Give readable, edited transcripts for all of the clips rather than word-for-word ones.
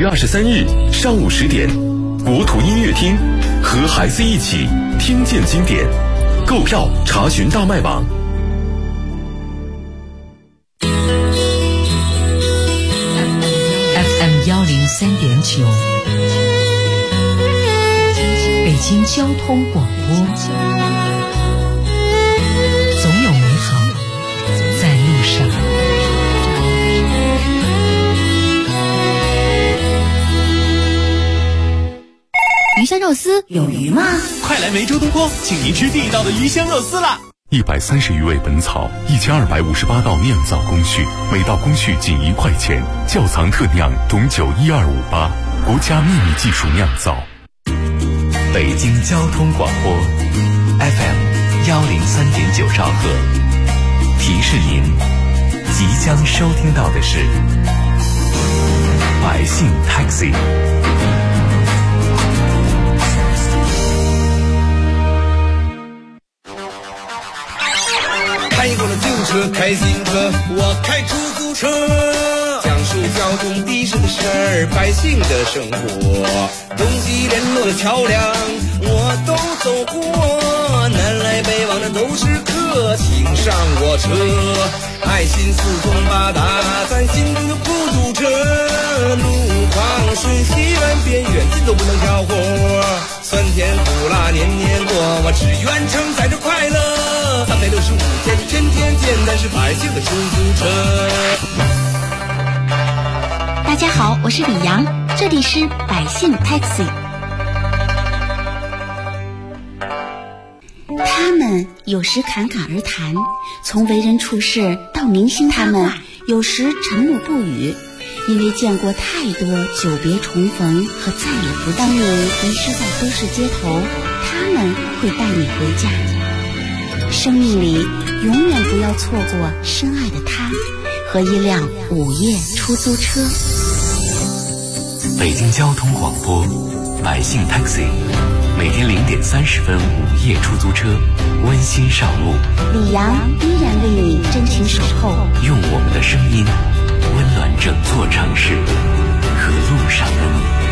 月23日上午10点，国土音乐厅和孩子一起听见经典。购票查询大麦网。 FM 103.9，北京交通广播。总有美好在路上。 鱼香肉丝有鱼吗？ 快来梅州东坡，请您吃地道的鱼香肉丝啦 ！130余味本草，1258道酿造工序，每道工序仅1块钱。窖藏特酿董酒12588，国家秘密技术酿造。 北京交通广播 FM 103.9兆赫，提示您即将收听到的是百姓 Taxi。 开过了旧车，开新车，我开出租车，讲述交通的士的事儿，百姓的生活，东西联络的桥梁我都走过，南来北往的都是客，请上我车，爱心四通八达，咱心中的出租车，路况顺西弯边远近都不能挑活，酸甜苦辣年年过，我只愿承载着快乐，365天天天见，但是百姓的出租车。 大家好，我是李阳，这里是百姓 Taxi。 他们有时侃侃而谈，从为人处事到明星他们有时沉默不语，因为见过太多久别重逢和再也不见。当你迷失在都市街头，他们会带你回家。生命里永远不要错过深爱的他和一辆午夜出租车。 北京交通广播百姓 Taxi， 每天0点30分午夜出租车温馨上路， 李阳依然为你真情守候， 用我们的声音温暖整座城市和路上的你。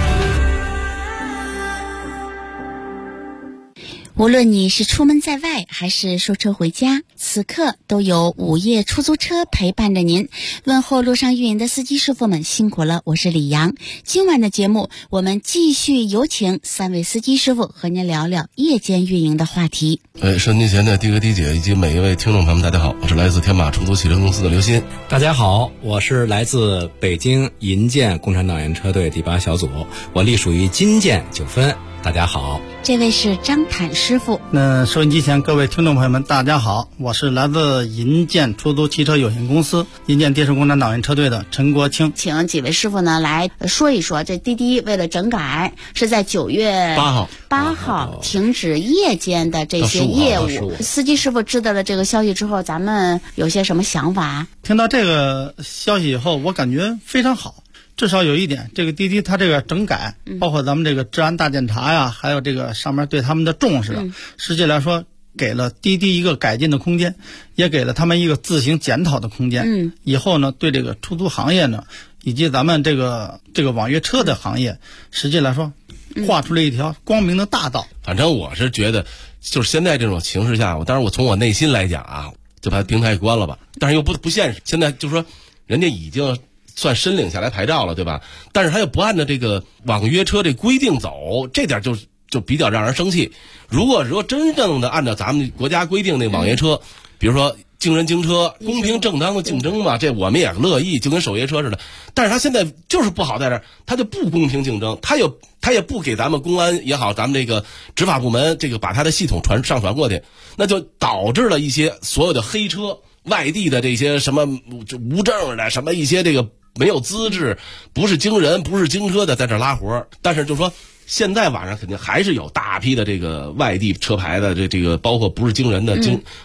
无论你是出门在外还是收车回家，此刻都有午夜出租车陪伴着您。问候路上运营的司机师傅们辛苦了，我是李阳。今晚的节目我们继续有请3位司机师傅和您聊聊夜间运营的话题。 收音机前的的哥的姐以及每一位听众朋友们大家好，我是来自天马出租汽车公司的刘鑫。 大家好，我是来自北京银建共产党员车队第8小组，我隶属于金建9分。大家好， 这位是张坦师傅。 那收音机前各位听众朋友们大家好，我是来自银建出租汽车有限公司银建电视共产党员车队的陈国清。 请几位师傅呢来说一说，这滴滴为了整改是在9月8号停止夜间的这些业务。司机师傅知道了这个消息之后，咱们有些什么想法？ 听到这个消息以后，我感觉非常好。至少有一点，这个滴滴它这个整改，包括咱们这个治安大检查呀，还有这个上面对他们的重视，实际来说给了滴滴一个改进的空间，也给了他们一个自行检讨的空间。以后呢，对这个出租行业呢，以及咱们这个网约车的行业，实际来说画出了一条光明的大道。 反正我是觉得，就是现在这种形势下，当然我从我内心来讲啊，就把平台关了吧，但是又不现实。现在就说人家已经算申领下来牌照了，对吧？但是他又不按照这个网约车这规定走，这点就比较让人生气。如果说真正的按照咱们国家规定那网约车，比如说经人经车，公平正当的竞争嘛，这我们也乐意，就跟守夜车似的。但是他现在就是不好在这儿，他就不公平竞争，他也不给咱们公安也好，咱们这个执法部门这个把他的系统上传过去，那就导致了一些所有的黑车、外地的这些什么无证的什么一些这个没有资质，不是经人不是经车的在这拉活。但是就说现在晚上肯定还是有大批的这个外地车牌的这个包括不是经人的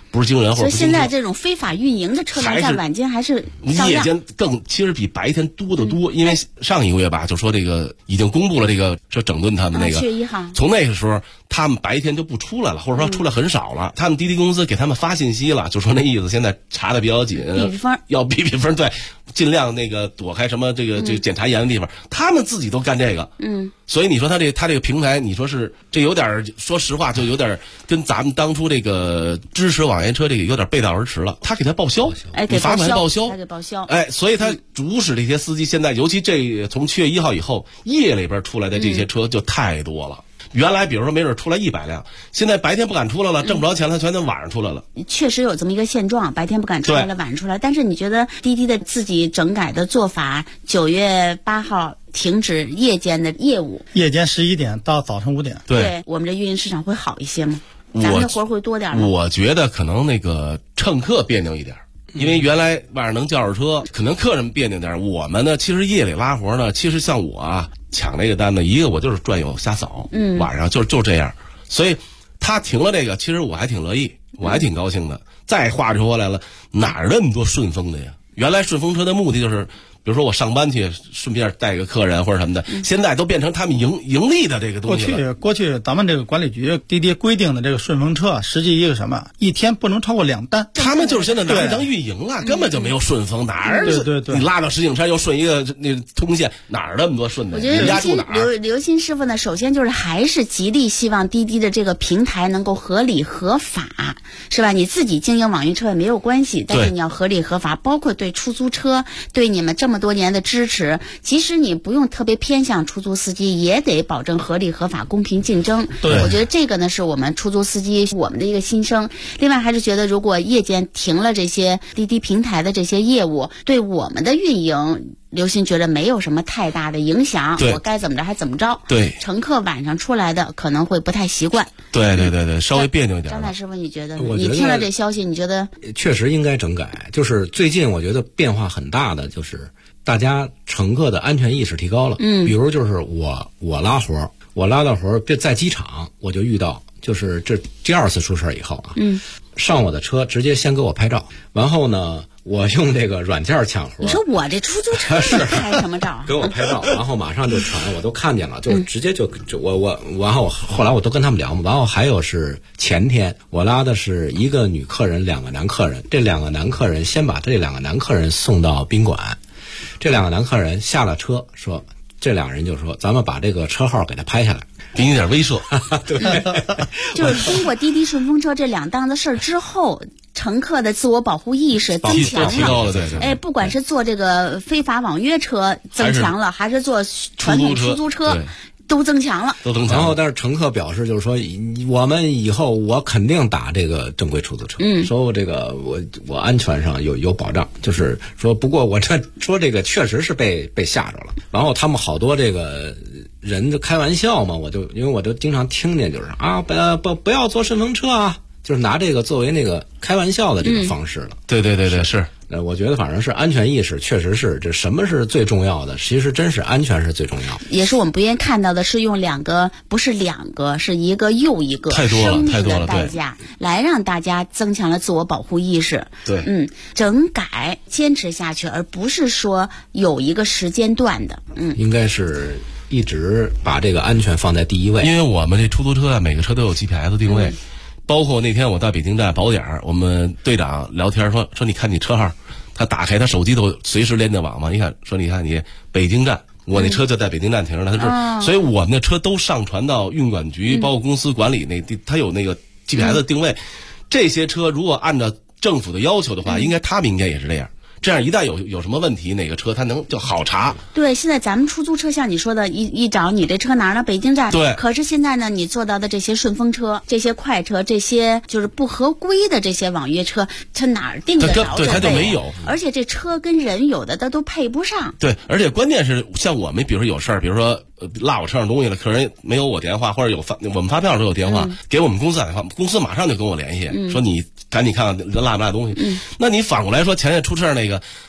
不是惊人或者不惊人。 所以现在这种非法运营的车辆在晚间还是夜间其实比白天多得多，因为上一个月吧，就说这个已经公布了这个整顿他们那个 7月1号， 从那个时候他们白天就不出来了，或者说出来很少了。他们滴滴公司给他们发信息了，就说那意思现在查的比较紧，要避风，对，尽量那个躲开什么这个检查严的地方。他们自己都干这个，所以你说他这个平台，你说是这有点，说实话就有点跟咱们当初这个支持网约车这个有点背道而驰了。他给他报销， 给罚款报销， 他给报销， 所以他主使这些司机现在，尤其从7月1号以后，夜里边出来的这些车就太多了。原来比如说没准出来100辆，现在白天不敢出来了，挣不着钱了，全都晚上出来了。 确实有这么一个现状，白天不敢出来了，晚上出来。但是你觉得滴滴的自己整改的做法，9月8号停止夜间的业务， 夜间11点到早晨5点， 对我们这运营市场会好一些吗？咱们的活会多点吗？ 我觉得可能那个乘客别扭一点。因为原来晚上能叫着车，可能客人别扭点。我们呢，其实夜里拉活呢，其实像我啊抢这个单呢，一个我就是转悠瞎扫，晚上就这样。所以他停了这个，其实我还挺乐意，我还挺高兴的。再话说回来了，哪儿那么多顺风的呀？原来顺风车的目的就是，比如说我上班去，顺便带个客人或者什么的，现在都变成他们盈利的这个东西了。 过去咱们这个管理局滴滴规定的这个顺风车，实际一个什么，一天不能超过2单。 他们就是现在拿来当运营了，根本就没有顺风，哪儿？ 对， 你拉到石景山又顺一个那通线，哪儿那么多顺的？ 我觉得刘鑫师傅呢，首先就是还是极力希望滴滴的这个平台能够合理合法，是吧？你自己经营网约车也没有关系，但是你要合理合法，包括对出租车，对你们这么多年的支持，即使你不用特别偏向出租司机，也得保证合理合法、公平竞争。 对， 我觉得这个呢是我们出租司机我们的一个心声。另外还是觉得，如果夜间停了这些滴滴平台的这些业务，对我们的运营，刘鑫觉得没有什么太大的影响，我该怎么着还怎么着。 对， 乘客晚上出来的可能会不太习惯。 对，稍微别扭一点。 张大师傅，你觉得？你听了这消息，你觉得？ 确实应该整改。就是最近我觉得变化很大的，就是大家乘客的安全意识提高了。比如就是我拉活，我拉到活在机场，我就遇到，就是这第2次出事以后啊，上我的车直接先给我拍照，然后呢，我用这个软件抢活。 你说我这出租车是拍什么照？ 给我拍照，然后马上就传，我都看见了，就直接就我，然后后来我都跟他们聊嘛。然后还有是前天我拉的是一个女客人，2个男客人，这2个男客人先把这2个男客人送到宾馆，这2个男客人下了车说，这2人就说咱们把这个车号给他拍下来。 给你点威慑， 对， 就是通过滴滴顺风车这2档子事儿之后，乘客的自我保护意识增强了， 提高了，对。 不管是坐这个非法网约车增强了，还是坐传统出租车。都增强了， 然后但是乘客表示就是说，我们以后我肯定打这个正规出租车，说我这个我安全上有保障，就是说不过我这说这个确实是被吓着了，然后他们好多这个人就开玩笑嘛，因为我就经常听见就是啊不要坐顺风车啊，就是拿这个作为那个开玩笑的这个方式了。 对，是。 我觉得反正是安全意识，确实是这什么是最重要的？其实真是安全是最重要的。 也是我们不愿意看到的是用不是2个，是一个又一个生命的代价来让大家增强了自我保护意识。 对， 整改坚持下去，而不是说有一个时间段的。 应该是一直把这个安全放在第一位。 因为我们这出租车啊，每个车都有 GPS 定位。包括那天我到北京站保点，我们队长聊天说你看你车号，他打开他手机都随时连着网嘛，你看你北京站，我那车就在北京站停着呢，他是，所以我们的车都上传到运管局，包括公司管理那他有那个 GPS 定位，这些车如果按照政府的要求的话，应该他们应该也是这样。这样一旦有什么问题，哪个车它能就好查。 对，现在咱们出租车像你说的，一找你这车哪儿呢？北京站。 对。 可是现在呢，你坐到的这些顺风车、这些快车、这些就是不合规的这些网约车，它哪儿定得着？ 对，它就没有。 而且这车跟人有的它都配不上。 对，而且关键是像我们，比如说有事儿，比如说落我车上东西了，客人没有我电话，或者我们发票的时候有电话，给我们公司打电话，公司马上就跟我联系，说你赶紧看看落没落东西。那你反过来说，前天出事那个，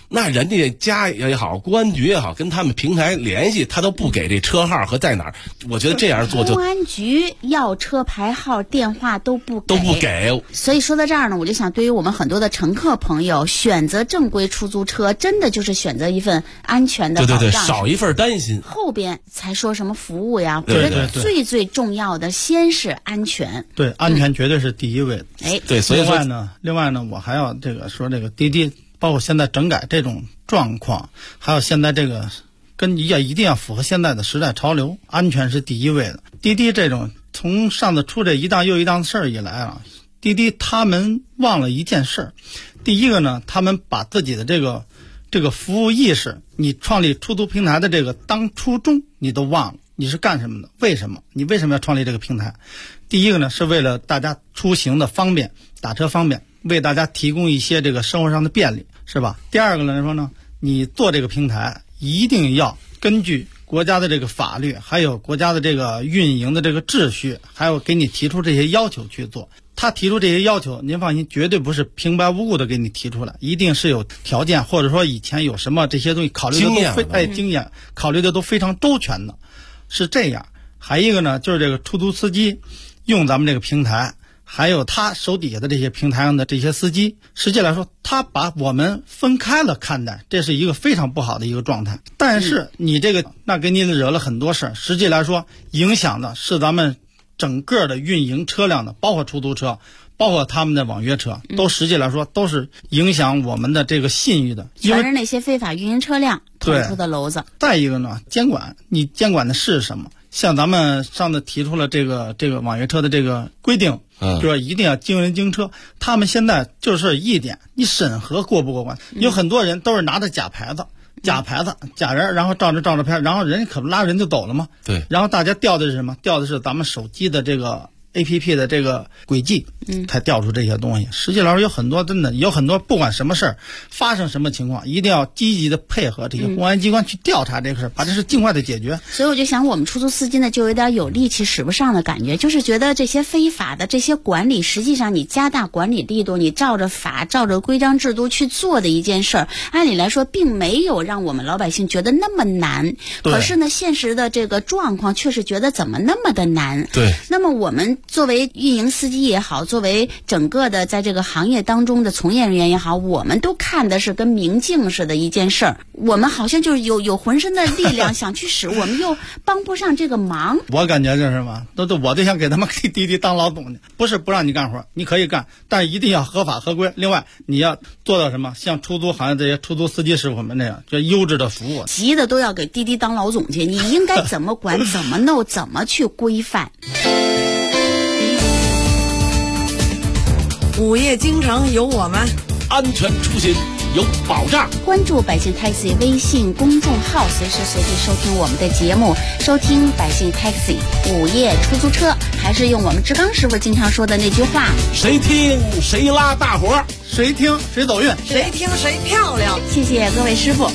那人家家也好，公安局也好，跟他们平台联系，他都不给这车号和在哪儿。我觉得这样做就公安局要车牌号、电话都不给。所以说到这儿呢，我就想，对于我们很多的乘客朋友，选择正规出租车，真的就是选择一份安全的保障， 对，少一份担心。 后边才说什么服务呀，我觉得最重要的先是安全。 对，安全绝对是第一位的。 对，所以说另外呢，我还要说这个滴滴。包括现在整改这种状况，还有现在这个一定要符合现在的时代潮流，安全是第一位的。滴滴这种从上次出这一档又一档的事儿以来啊，滴滴他们忘了一件事儿。第一个呢，他们把自己的这个服务意识，你创立出租平台的这个当初衷你都忘了，你是干什么的？为什么？你为什么要创立这个平台？第一个呢，是为了大家出行的方便，打车方便，为大家提供一些这个生活上的便利，是吧？第二个来说呢，你做这个平台一定要根据国家的这个法律，还有国家的这个运营的这个秩序，还有给你提出这些要求去做。他提出这些要求，您放心，绝对不是平白无故的给你提出来，一定是有条件，或者说以前有什么这些东西考虑的都经验考虑的都非常周全的，是这样。还一个呢，就是这个出租司机用咱们这个平台，还有他手底下的这些平台上的这些司机，实际来说他把我们分开了看待，这是一个非常不好的一个状态。但是你这个那给你惹了很多事儿，实际来说影响的是咱们整个的运营车辆的，包括出租车，包括他们的网约车，都实际来说都是影响我们的这个信誉的， 全是那些非法运营车辆捅出的篓子。 再一个呢，监管，你监管的是什么？像咱们上次提出了这个网约车的这个规定，就说一定要经人经车。他们现在就是一点，你审核过不过关？有很多人都是拿着假牌子、假人，然后照着片，然后人可不拉人就走了吗？ 对。 然后大家调的是什么？调的是咱们手机的这个 APP 的这个轨迹，才调出这些东西。实际来说，有很多不管什么事儿发生什么情况，一定要积极的配合这些公安机关去调查这个事儿，把这事尽快的解决。 所以我就想，我们出租司机呢，就有点有力气使不上的感觉，就是觉得这些非法的这些管理，实际上你加大管理力度，你照着法、照着规章制度去做的一件事儿，按理来说并没有让我们老百姓觉得那么难。可是呢，现实的这个状况却是觉得怎么那么的难。 对。 那么我们作为运营司机也好，作为整个的在这个行业当中的从业人员也好，我们都看的是跟明镜似的一件事儿，我们好像就是有浑身的力量想去使，我们又帮不上这个忙。 我感觉就是什么，我都想给他们滴滴当老总去，不是不让你干活，你可以干，但是一定要合法合规。另外，你要做到什么？像出租行业这些出租司机师傅们那样，就优质的服务， 急的都要给滴滴当老总去。你应该怎么管？怎么弄？怎么去规范？ 午夜京城有我们， 安全出行有保障。 关注百姓 Taxi 微信公众号，随时随地收听我们的节目，收听百姓 Taxi 午夜出租车。还是用我们志刚师傅经常说的那句话： 谁听谁拉大伙， 谁听谁走运， 谁听谁漂亮。 谢谢各位师傅。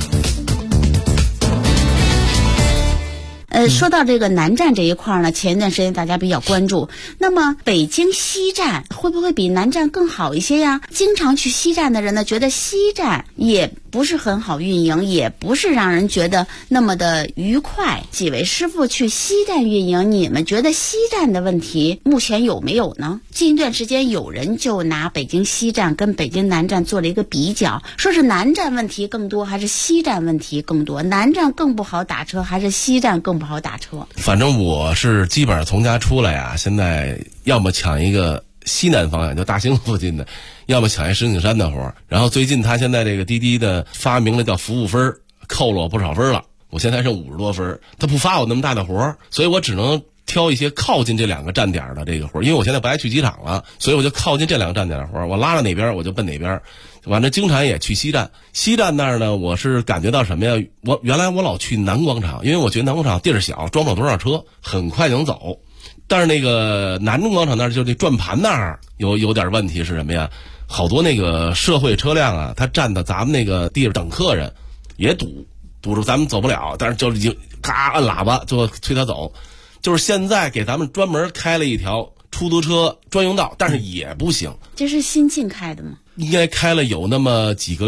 说到这个南站这一块呢，前一段时间大家比较关注。那么北京西站会不会比南站更好一些呀？经常去西站的人呢，觉得西站也不是很好运营，也不是让人觉得那么的愉快。几位师傅去西站运营，你们觉得西站的问题目前有没有呢？近一段时间有人就拿北京西站跟北京南站做了一个比较，说是南站问题更多还是西站问题更多？南站更不好打车还是西站更不好打车？ 反正我是基本上从家出来啊，现在要么抢一个西南方向，就大兴附近的，要么抢一石景山的活儿。然后最近他现在这个滴滴的发明了叫服务分，扣了我不少分了，我现在剩50多分，他不发我那么大的活儿，所以我只能挑一些靠近这两个站点的这个活儿，因为我现在不爱去机场了，所以我就靠近这两个站点的活儿，我拉到哪边我就奔哪边。反正经常也去西站，西站那儿呢，我是感觉到什么呀？原来我老去南广场，因为我觉得南广场地儿小，装不了多少车，很快就能走。但是那个南中广场那儿就那转盘那儿有点问题是什么呀？好多那个社会车辆啊，它站到咱们那个地方等客人，也堵住咱们走不了，但是就已经咔按喇叭就催他走。就是现在给咱们专门开了一条出租车专用道，但是也不行。 这是新近开的吗？ 应该开了有那么几个月，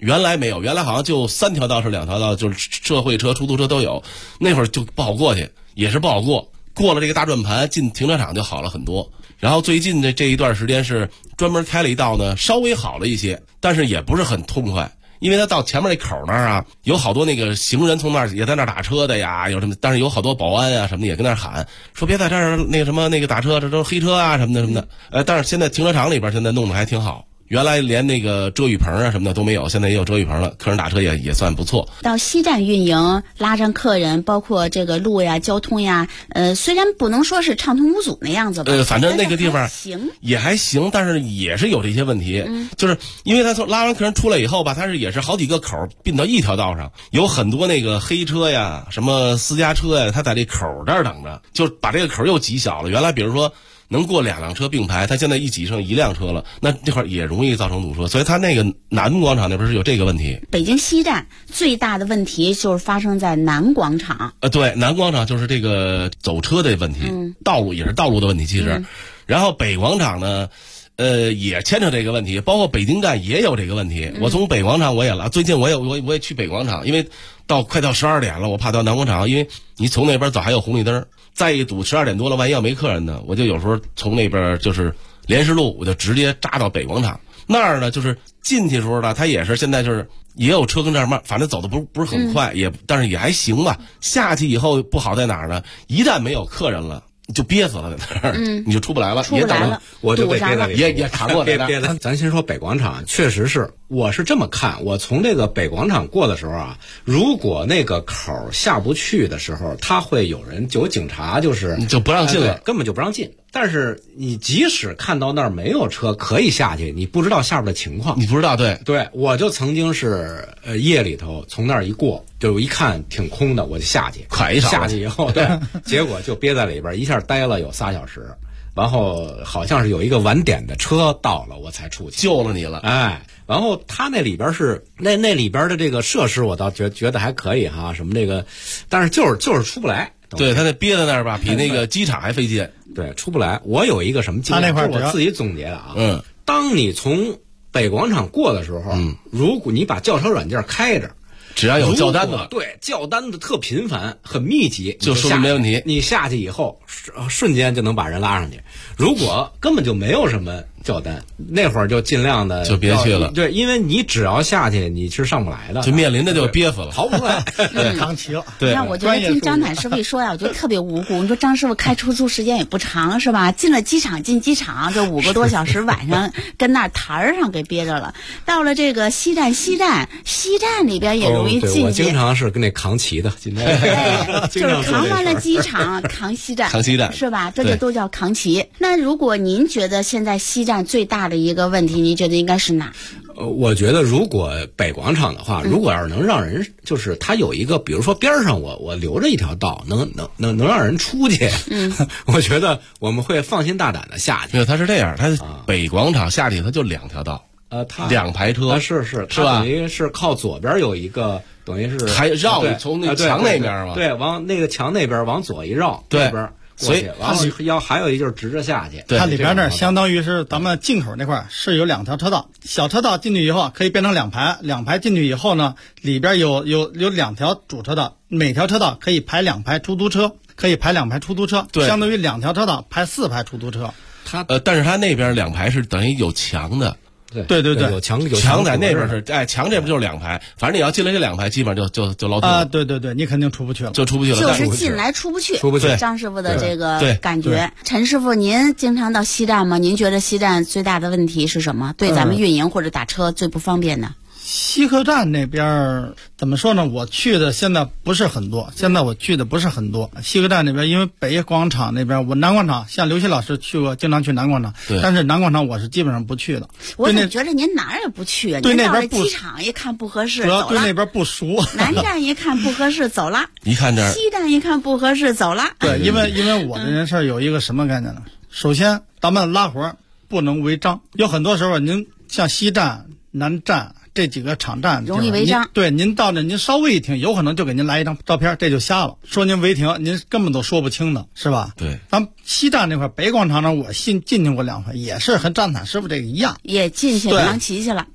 原来没有，原来好像就3条道是2条道，就是社会车、出租车都有，那会儿就不好过去，也是不好过。过了这个大转盘进停车场就好了很多。然后最近的这一段时间是专门开了一道呢，稍微好了一些，但是也不是很痛快。因为他到前面那口那儿啊，有好多那个行人从那儿也在那儿打车的呀，有什么，但是有好多保安啊什么的也跟那儿喊，说别在这儿那个什么那个打车，这都是黑车啊什么的什么的。但是现在停车场里边现在弄得还挺好。原来连那个遮雨棚啊什么的都没有，现在也有遮雨棚了，客人打车也算不错。 到西站运营拉上客人，包括这个路呀、交通呀，虽然不能说是畅通无阻那样子吧， 反正那个地方也还行，但是也是有这些问题，就是因为他从拉完客人出来以后吧，他也是好几个口并到一条道上，有很多那个黑车呀、什么私家车呀，他在这口这儿等着，就把这个口又挤小了。原来比如说能过2辆车并排，他现在一挤剩1辆车了，那这块也容易造成堵车，所以他那个南广场那边是有这个问题。 北京西站最大的问题就是发生在南广场。 对，南广场就是这个走车的问题，道路也是道路的问题，其实。然后北广场呢，也牵扯这个问题，包括北京站也有这个问题。我从北广场我也来，最近我也去北广场，因为快到12点了，我怕到南广场，因为你从那边走还有红绿灯。再一堵12点多了，万一要没客人呢，我就有时候从那边就是莲石路，我就直接扎到北广场那儿呢。就是进去的时候呢，他也是现在就是也有车跟这儿慢，反正走的不是很快，但是也还行吧。下去以后不好在哪儿呢？一旦没有客人了，你就憋死了在那儿，你就出不来了， 出不来了， 我就被憋在里， 也卡过来了。咱先说北广场，确实是，我是这么看，我从这个北广场过的时候啊，如果那个口下不去的时候，他会有警察就不让进了， 根本就不让进。但是你即使看到那儿没有车可以下去，你不知道下边的情况， 你不知道。 对，我就曾经是夜里头从那儿一过，就一看挺空的，我就下去，下去以后，对，结果就憋在里边，一下待了有3小时，然后好像是有一个晚点的车到了，我才出去， 救了你了。 然后他那里边是那里边的这个设施，我倒觉得还可以哈，什么这个，但是就是出不来。 对，他那憋在那儿吧，比那个机场还费劲。 对，出不来。我有一个什么经验，是我自己总结的啊。当你从北广场过的时候，如果你把叫车软件开着， 只要有叫单的， 对，叫单的特频繁、很密集， 就说明没问题。 你下去以后，瞬间就能把人拉上去。如果根本就没有什么叫单，那会儿就尽量的就别去了。 对，因为你只要下去，你是上不来的， 就面临的就憋死了， 逃不出来。 对，扛齐了。 对，那我觉得听张坦师傅一说呀，我觉得特别无辜。你说张师傅开出租时间也不长是吧？进机场这5个多小时，晚上跟那台儿上给憋着了。到了这个西站里边也容易进去。 我经常是跟那扛旗的，今天就是扛完了机场，扛西站是吧？这就都叫扛旗。那如果您觉得现在西站最大的一个问题，您觉得应该是哪？ 我觉得如果北广场的话，如果要是能让人，就是它有一个，比如说边上我留着一条道，能让人出去，我觉得我们会放心大胆的下去。 没有，它是这样，它北广场下去它就2条道， 它 2排车， 是吧？ 等于是靠左边有一个，等于是还绕从那墙那边嘛， 对，往那个墙那边往左一绕， 对那边。 所以还有一就是直着下去， 它里边那相当于是咱们进口那块是有2条车道，小车道进去以后可以变成2排，2排进去以后呢，里边有2条主车道，每条车道可以排2排出租车， 对， 相当于2条车道排4排出租车。 但是它那边2排是等于有墙的。 对， 有墙在那边是，墙这边就是2排，反正你要进来这2排，基本上就捞定了。 对，你肯定出不去了， 就出不去了， 就是进来出不去。张师傅的这个感觉，陈师傅，您经常到西站吗？您觉得西站最大的问题是什么？对咱们运营或者打车最不方便的？ 西客站那边怎么说呢？我去的现在不是很多，西客站那边，因为北广场那边，我南广场像刘鑫老师去过，经常去南广场，但是南广场我是基本上不去的。 我怎么觉得您哪儿也不去啊？ 对那边机场一看不合适， 主要对那边不熟。 南站一看不合适，走了。 一看这儿， 西站一看不合适，走了。 对，因为我这人事有一个什么概念呢？首先，咱们拉活不能违章，有很多时候您像西站、南站。这几个场站容易违章， 对，您到那您稍微一停，有可能就给您来一张照片，这就瞎了。说您违停，您根本都说不清的，是吧？ 对， 咱西站那块北广场那，我进去过2回，也是和张坦师傅这个一样， 也进去扛旗去了。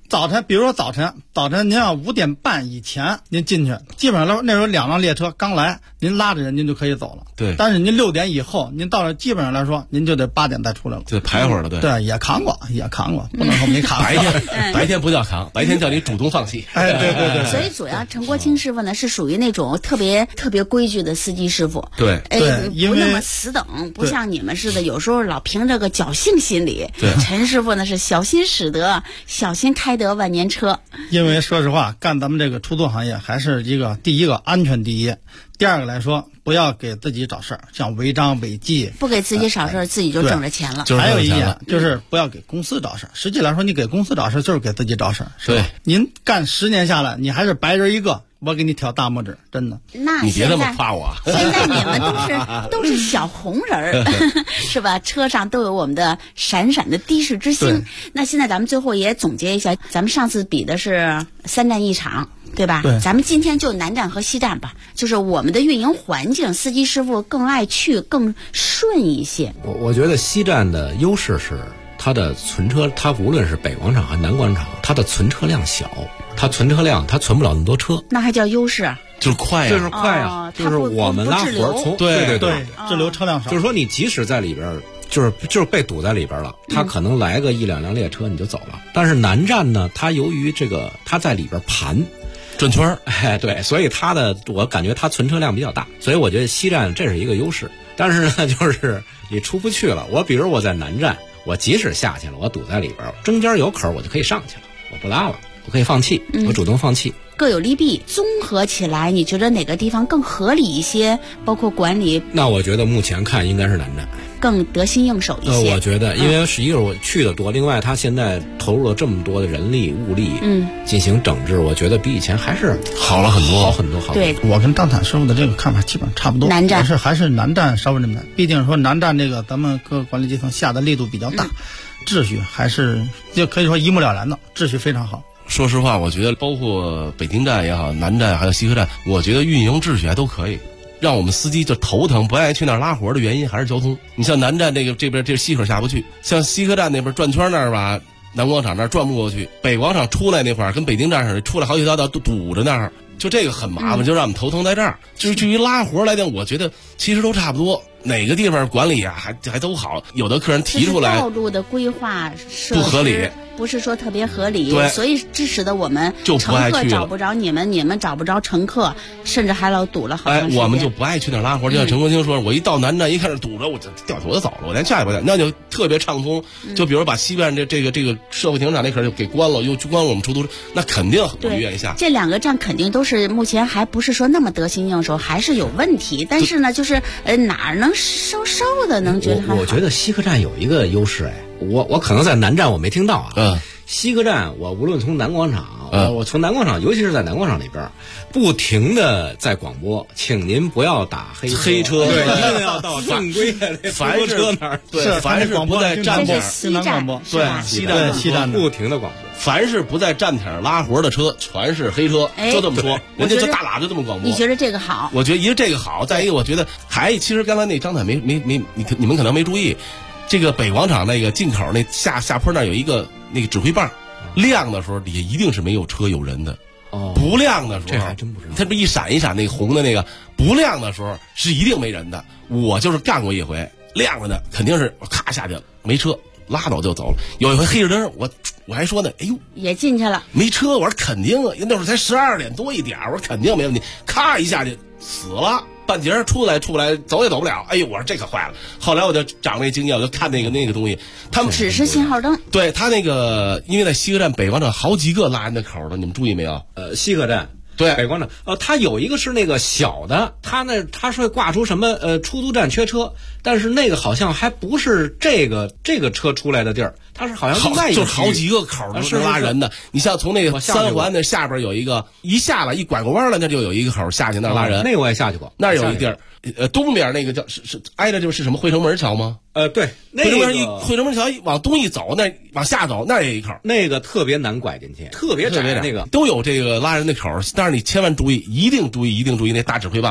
早晨，比如说早晨您要5点半以前您进去，基本上那时候2辆列车刚来，您拉着人您就可以走了。 对。 但是您6点以后，您到了基本上来说，您就得8点再出来了。 就排会儿了，对。 对，也扛过，不能说没扛过。 白天不叫扛，白天叫你主动放弃。 哎，对。 所以主要陈国清师傅呢是属于那种特别规矩的司机师傅。 对。 不那么死等，不像你们似的，有时候老凭这个侥幸心理。 对。 陈师傅呢是小心驶得，小心开得万年车。 因为说实话，干咱们这个出租行业还是第一个安全第一，第二个来说不要给自己找事儿，像违章违纪， 不给自己找事儿，自己就挣着钱了。 还有一点就是不要给公司找事儿。实际来说，你给公司找事儿就是给自己找事儿，是吧？您干10年下来，你还是白人一个，我给你挑大拇指，真的。 那你别这么夸我。 现在你们都是小红人儿，是吧？车上都有我们的闪闪的的士之星。那现在咱们最后也总结一下，咱们上次比的是3站1场。对吧？ 对， 咱们今天就南站和西站吧，就是我们的运营环境，司机师傅更爱去，更顺一些。 我觉得西站的优势是它的存车，它无论是北广场和南广场，它的存车量小，它存车量它存不了那么多车， 那还叫优势？ 就是快呀， 就是快呀，就是我们拉活从对滞留车辆少， 就是说你即使在里边。就是被堵在里边了，他可能来个1-2辆列车你就走了。但是南站呢，它由于它在里边盘转圈， 哎，对，所以我感觉它存车量比较大，所以我觉得西站这是一个优势。但是呢，就是你出不去了。比如我在南站，我即使下去了，我堵在里边，中间有口我就可以上去了，我不拉了，我可以放弃，我主动放弃。 各有利弊，综合起来，你觉得哪个地方更合理一些？包括管理？ 那我觉得目前看应该是南站更得心应手一些。 我觉得，因为是一个我去的多，另外他现在投入了这么多的人力物力，进行整治，我觉得比以前还是好了很多， 好很多。 对， 我跟张坦师傅的这个看法基本上差不多。 南站还是南站稍微这么，毕竟说南站这个咱们各个管理阶层下的力度比较大，秩序还是就可以说一目了然的，秩序非常好。 说实话，我觉得包括北京站也好，南站还有西客站，我觉得运营秩序还都可以。让我们司机就头疼，不爱去那儿拉活的原因还是交通。你像南站这边西口下不去，像西客站那边转圈那儿吧，南广场那儿转不过去，北广场出来那块儿跟北京站似的，出来好几条道都堵着那儿，就这个很麻烦，就让我们头疼在这儿。至于拉活来讲，我觉得其实都差不多，哪个地方管理啊还都好。有的客人提出来， 道路的规划不合理。 不是说特别合理， 对， 所以致使的我们乘客找不着你们找不着乘客，甚至还老堵了好长时间。 我们就不爱去那儿拉活。就像陈国清说，我一到南站一看是堵着，我就掉头就走了，我连下一步那就特别畅通。就比如把西站这个社会停车场那块就给关了，又关我们出租车，那肯定我们愿意下。 这2个站肯定都是目前还不是说那么得心应手，还是有问题。但是呢，就是哪儿能收的能觉得还好。 我觉得西客站有一个优势，我可能在南站我没听到啊。西客站，我无论从南广场，我从南广场，尤其是在南广场里边，不停的在广播，请您不要打黑车，对，一定要到正规的凡是车那儿， 对，凡是不在站点， 西站， 对，西站不停的广播， 凡是不在站点拉活的车，全是黑车，就这么说，人家这大喇叭就这么广播。 你觉得这个好？ 我觉得一个这个好，再一个我觉得其实刚才那张坦你们可能没注意。这个北广场那个进口那下坡那有一个那个指挥棒，亮的时候底下一定是没有车有人的。不亮的时候， 这还真不知道。 它不一闪一闪那个红的那个，不亮的时候是一定没人的。我就是干过一回，亮了的肯定是咔下去了，没车拉倒就走了。有一回黑着灯，我还说呢，哎呦， 也进去了， 没车，我说肯定啊，那会儿才12点多一点，我说肯定没问题，咔一下去死了。半截出来，走也走不了。哎呦，我说这可坏了。后来我就长这经验，我就看那个东西，他们只是信号灯。 对他那个，因为在西客站北广场好几个拉人的口的，你们注意没有？ 西客站。对，北广场，它有一个是那个小的，它是会挂出什么出租站缺车，但是那个好像还不是这个车出来的地儿，它是好像另外一个， 就是好几个口都是拉人的。你像从那个3环那下边有一个，一下来一拐个弯了，那就有一个口下去那拉人。 那个我也下去过， 那有一地儿，东边那个叫是挨着就是什么汇成门桥吗？ 对， 汇成门桥往东一走，那往下走那也有一口， 那个特别难拐进去，特别窄，那个都有这个拉人的口，但是你千万注意，一定注意那大指挥棒子。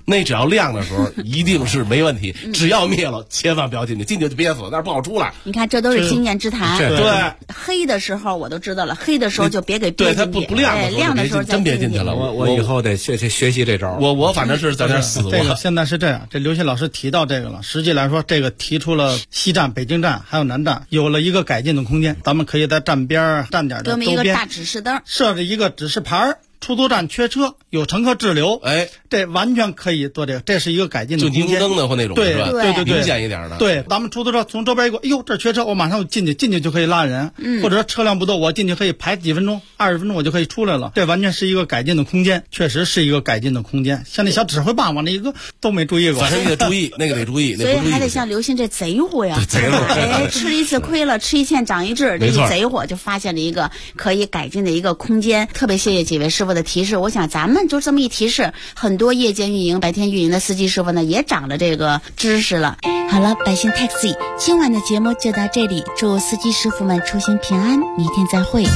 那只要亮的时候一定是没问题，只要灭了千万不要进去，进去就憋死，那不好出来。 你看这都是经验之谈。 对， 黑的时候我都知道了，黑的时候就别给憋进去。 对，它不亮的时候， 亮的时候真别进去了。 我以后得学习这招。 我反正是在那死过。 这个现在是这样，这刘鑫老师提到这个了，实际来说，这个提出了西站、北京站还有南站有了一个改进的空间，咱们可以在站边、站点的周边一个大指示灯， 设置一个指示牌。出租站缺车，有乘客滞留，这完全可以做这个，这是一个改进的空间。 就霓虹灯的或那种， 对是吧？ 对， 明显一点的。 对，咱们出租车从周边一过，哎呦，这缺车，我马上进去就可以拉人，或者说车辆不多，我进去可以排几分钟，20分钟我就可以出来了。这完全是一个改进的空间，确实是一个改进的空间。像那小指挥棒往那一个都没注意过， 反正你得注意，那个得注意。 所以还得像刘鑫这贼乎呀， 贼乎！ 吃一次亏了，吃一堑长一智，这一贼乎就发现了一个可以改进的一个空间。特别谢谢几位师傅的提示，我想咱们就这么一提示，很多夜间运营、白天运营的司机师傅呢也长了这个知识了。好了，百姓 Taxi 今晚的节目就到这里，祝司机师傅们出行平安，明天再会。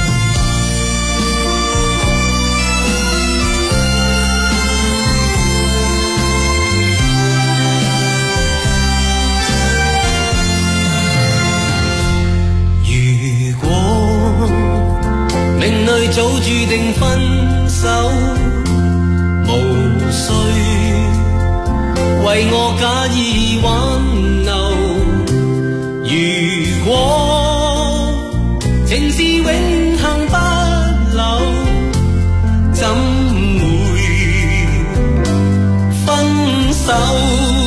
如果命里早注定分手，無需為我假意挽留。如果情是永恆不朽，怎會分手？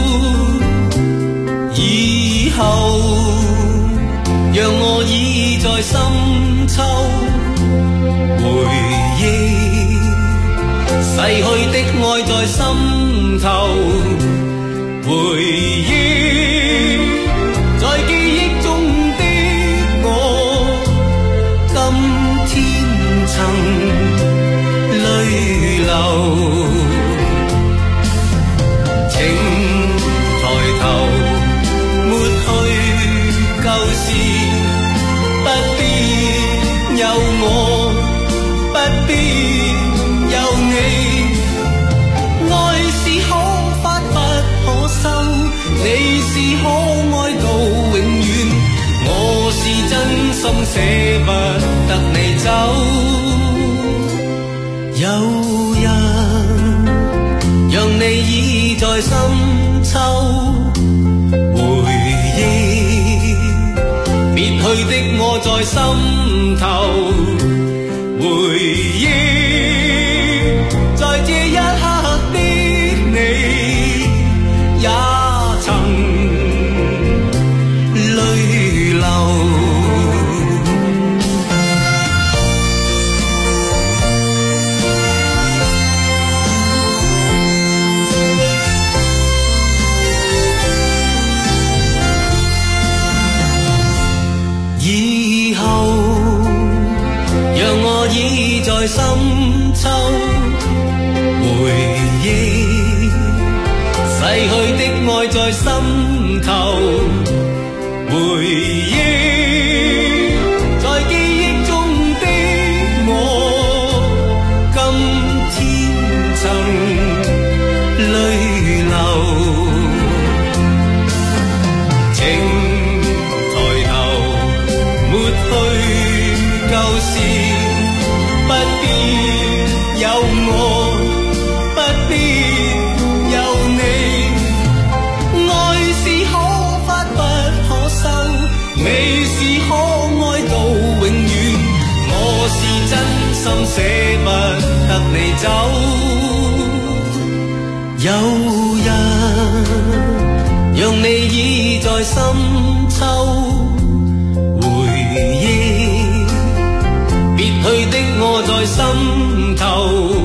以後讓我倚在深秋回憶。逝去的愛在心頭，回憶在記憶中的我，今天曾淚流。請抬頭抹去舊事，不必有我，不必你是可愛到永遠，我是真心捨不得你走。有人讓你倚在深秋，回憶別去的我在心頭，回憶在這一刻的你也在深秋回憶，逝去的愛在心頭，回憶在記憶中的我，今天曾淚流。請抬頭抹去舊事，不必有我，不必有你，愛是可發不可收，你是可愛到永遠，我是真心捨不得你走。有人讓你倚在深秋，回憶別去的我在心頭。